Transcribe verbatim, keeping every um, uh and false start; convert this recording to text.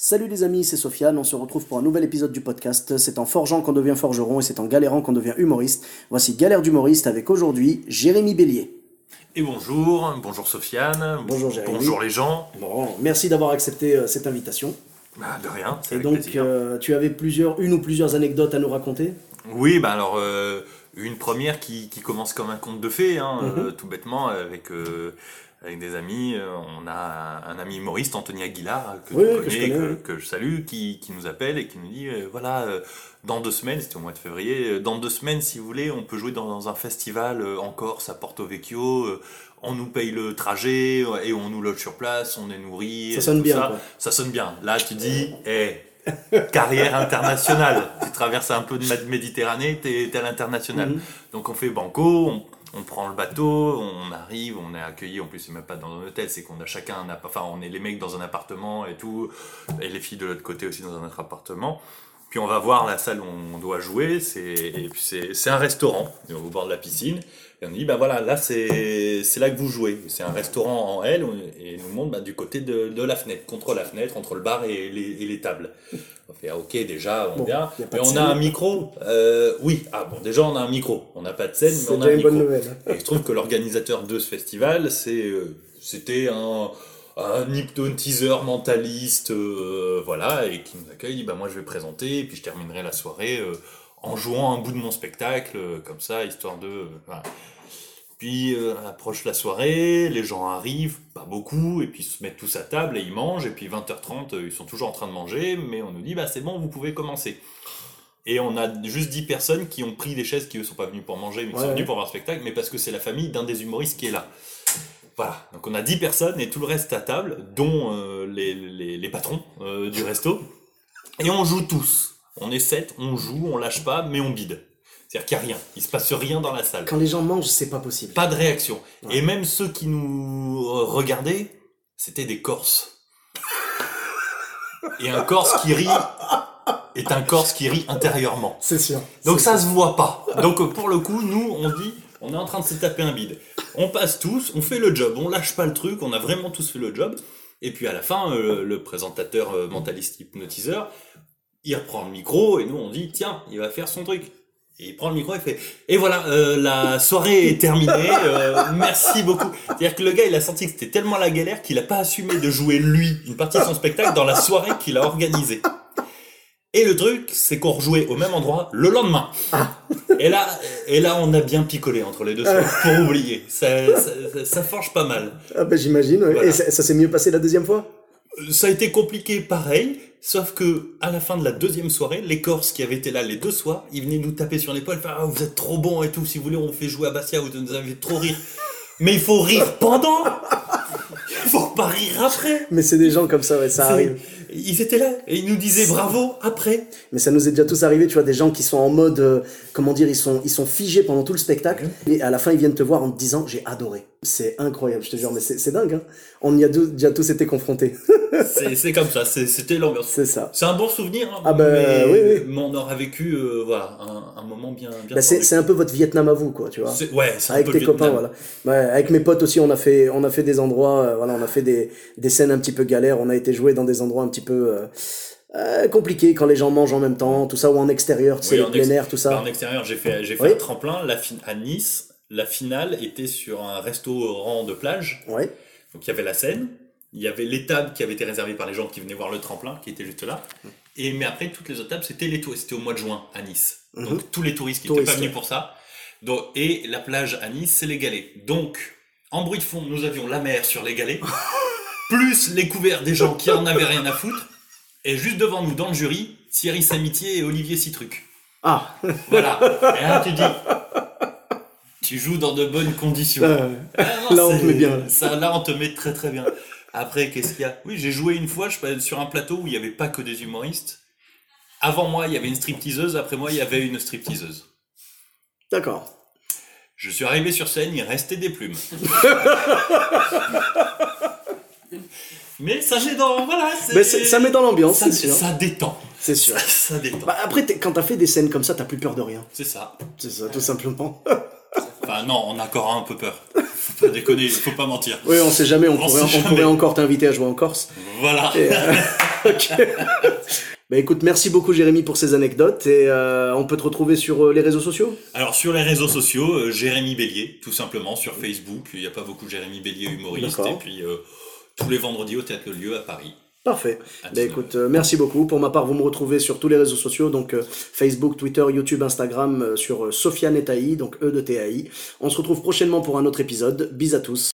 Salut les amis, c'est Sofiane, on se retrouve pour un nouvel épisode du podcast. C'est en forgeant qu'on devient forgeron et c'est en galérant qu'on devient humoriste. Voici Galère d'humoriste avec aujourd'hui Jérémy Bélier. Et bonjour, bonjour Sofiane, bonjour Jérémy. Bonjour les gens. Bon, merci d'avoir accepté euh, cette invitation. Bah, de rien, c'est Et avec donc plaisir. euh, tu avais plusieurs, une ou plusieurs anecdotes à nous raconter? Oui, bah alors euh, une première qui, qui commence comme un conte de fées, hein, Mm-hmm. euh, tout bêtement avec euh, avec des amis. Euh, on a un, un ami humoriste, Anthony Aguilar, que Oui, tu oui, connais, que je connais, que, oui. que je salue, qui, qui nous appelle et qui nous dit euh, voilà, euh, dans deux semaines, c'était au mois de février, euh, dans deux semaines, si vous voulez, on peut jouer dans, dans un festival euh, en Corse, à Porto Vecchio. Euh, on nous paye le trajet et on nous loge sur place, on est nourri. Ça sonne bien, ça. quoi. Ça sonne bien. Là, tu dis, hé. Carrière internationale. Tu traverses un peu de la Méditerranée, t'es, t'es à l'international. Mm-hmm. Donc on fait banco, on, on prend le bateau, on arrive, on est accueilli. En plus, c'est même pas dans un hôtel, c'est qu'on a chacun un appart. Enfin, on est les mecs dans un appartement et tout, et les filles de l'autre côté aussi dans un autre appartement. Puis on va voir la salle où on doit jouer. C'est, et puis c'est, c'est un restaurant au bord de la piscine. Et on dit, ben voilà, là c'est, c'est là que vous jouez. C'est un restaurant en L et nous montre bah, du côté de, de la fenêtre, contre la fenêtre, entre le bar et les, et les tables. On fait, ah, ok, déjà, on bon, vient. Mais on scène. a un micro. Euh, oui, ah bon, déjà on a un micro. On n'a pas de scène, c'est mais on a un micro. Bonne nouvelle. Et il se trouve que l'organisateur de ce festival, c'est, euh, c'était un, un hypnotiseur mentaliste, euh, voilà, et qui nous accueille. Il dit, bah moi je vais présenter, et puis je terminerai la soirée euh, en jouant un bout de mon spectacle, euh, comme ça, histoire de... Euh, voilà. Puis euh, approche la soirée, les gens arrivent, pas beaucoup, et puis ils se mettent tous à table et ils mangent, et puis vingt heures trente, euh, ils sont toujours en train de manger, mais on nous dit, bah c'est bon, vous pouvez commencer. Et on a juste dix personnes qui ont pris des chaises, qui eux sont pas venus pour manger, mais qui ouais, sont ouais. venus pour voir le spectacle, mais parce que c'est la famille d'un des humoristes qui est là. Voilà, donc on a dix personnes, et tout le reste à table, dont euh, les, les, les patrons euh, du resto, et on joue tous. On est sept, on joue, on lâche pas, mais on bide. C'est-à-dire qu'il n'y a rien, il se passe rien dans la salle. Quand les gens mangent, c'est pas possible. Pas de réaction. Ouais. Et même ceux qui nous regardaient, c'était des Corses. Et un Corse qui rit est un Corse qui rit intérieurement. C'est sûr. Donc c'est ça sûr. se voit pas. Donc pour le coup, nous, on dit, on est en train de se taper un bide. On passe tous, on fait le job, on lâche pas le truc, on a vraiment tous fait le job. Et puis à la fin, euh, le présentateur euh, mentaliste hypnotiseur, il reprend le micro et nous on dit, tiens, il va faire son truc. Et il prend le micro et fait et voilà, euh, la soirée est terminée, euh, merci beaucoup. C'est-à-dire que le gars il a senti que c'était tellement la galère qu'il a pas assumé de jouer lui une partie de son spectacle dans la soirée qu'il a organisée. Et le truc c'est qu'on rejouait au même endroit le lendemain. Et là, et là on a bien picolé entre les deux soirs pour oublier. Ça, ça, ça forge pas mal. Ah ben j'imagine. Ouais. Voilà. Et ça, ça s'est mieux passé la deuxième fois? Ça a été compliqué pareil, sauf que à la fin de la deuxième soirée, les Corses qui avaient été là les deux soirs, ils venaient nous taper sur l'épaule, faire ah, vous êtes trop bons et tout, si vous voulez on vous fait jouer à Bastia, vous nous avez trop rire. Mais il faut rire pendant, il faut pas rire après. Mais c'est des gens comme ça, ouais, ça C'est... arrive. Ils étaient là et ils nous disaient bravo après. Mais ça nous est déjà tous arrivé, tu vois, des gens qui sont en mode, euh, comment dire, ils sont, ils sont figés pendant tout le spectacle, mmh. et à la fin ils viennent te voir en te disant j'ai adoré. C'est incroyable, je te jure, mais c'est, c'est dingue, hein. On y a dou- déjà tous été confrontés. c'est, c'est comme ça, c'est, c'était l'ambiance. C'est ça. C'est un bon souvenir, hein, ah ben, mais, oui, oui. mais on aura vécu euh, voilà, un, un moment bien, bien bah c'est, c'est un peu votre Vietnam à vous, quoi, tu vois. C'est, ouais, c'est avec un peu tes copains, voilà. Ouais, avec mes potes aussi, on a fait, on a fait des endroits, euh, voilà, on a fait des, des scènes un petit peu galères, on a été joué dans des endroits un petit peu euh, euh, compliqués quand les gens mangent en même temps, tout ça, ou en extérieur, tu sais, oui, les plein ex- air, tout ça. Bah, en extérieur, j'ai fait, j'ai fait oui. un tremplin la fin- à Nice. La finale était sur un restaurant de plage. Oui. Donc il y avait la scène, il y avait les tables qui avaient été réservées par les gens qui venaient voir le tremplin, qui étaient juste là. Et mais après toutes les autres tables, c'était les touristes. C'était au mois de juin à Nice. Mm-hmm. Donc tous les touristes qui n'étaient pas venus pour ça. Donc et la plage à Nice, c'est les galets. Donc en bruit de fond, nous avions la mer sur les galets, plus les couverts des gens qui en avaient rien à foutre. Et juste devant nous, dans le jury, Thierry Samitier et Olivier Citruc. Ah. Voilà. Et là tu dis. Tu joues dans de bonnes conditions. Euh, ah non, là, on te met bien. Ça, là, on te met très très bien. Après, qu'est-ce qu'il y a? Oui, j'ai joué une fois je, sur un plateau où il n'y avait pas que des humoristes. Avant moi, il y avait une stripteaseuse. Après moi, il y avait une stripteaseuse. D'accord. Je suis arrivé sur scène, il restait des plumes. Mais ça met dans... Voilà, c'est... Mais c'est, ça met dans l'ambiance, ça, c'est sûr. Ça détend. C'est sûr. Ça, ça détend. Bah après, quand t'as fait des scènes comme ça, t'as plus peur de rien. C'est ça. C'est ça, tout simplement. Enfin non, on a encore un peu peur. Faut pas déconner, faut pas mentir. Oui, on sait jamais, on, On pourrait, sait on jamais. pourrait encore t'inviter à jouer en Corse. Voilà. Et, euh... Ok. Bah écoute, merci beaucoup Jérémy pour ces anecdotes et euh, on peut te retrouver sur euh, les réseaux sociaux? Alors sur les réseaux sociaux, euh, Jérémy Bélier, tout simplement, sur Facebook. Il n'y a pas beaucoup de Jérémy Bélier humoriste. D'accord. Et puis euh, tous les vendredis au Théâtre Le Lieu à Paris. Parfait. À Bah dix-neuf écoute, euh, merci beaucoup. Pour ma part, vous me retrouvez sur tous les réseaux sociaux, donc euh, Facebook, Twitter, YouTube, Instagram, euh, sur euh, Sofiane et Taï, donc E de T A I. On se retrouve prochainement pour un autre épisode. Bis à tous.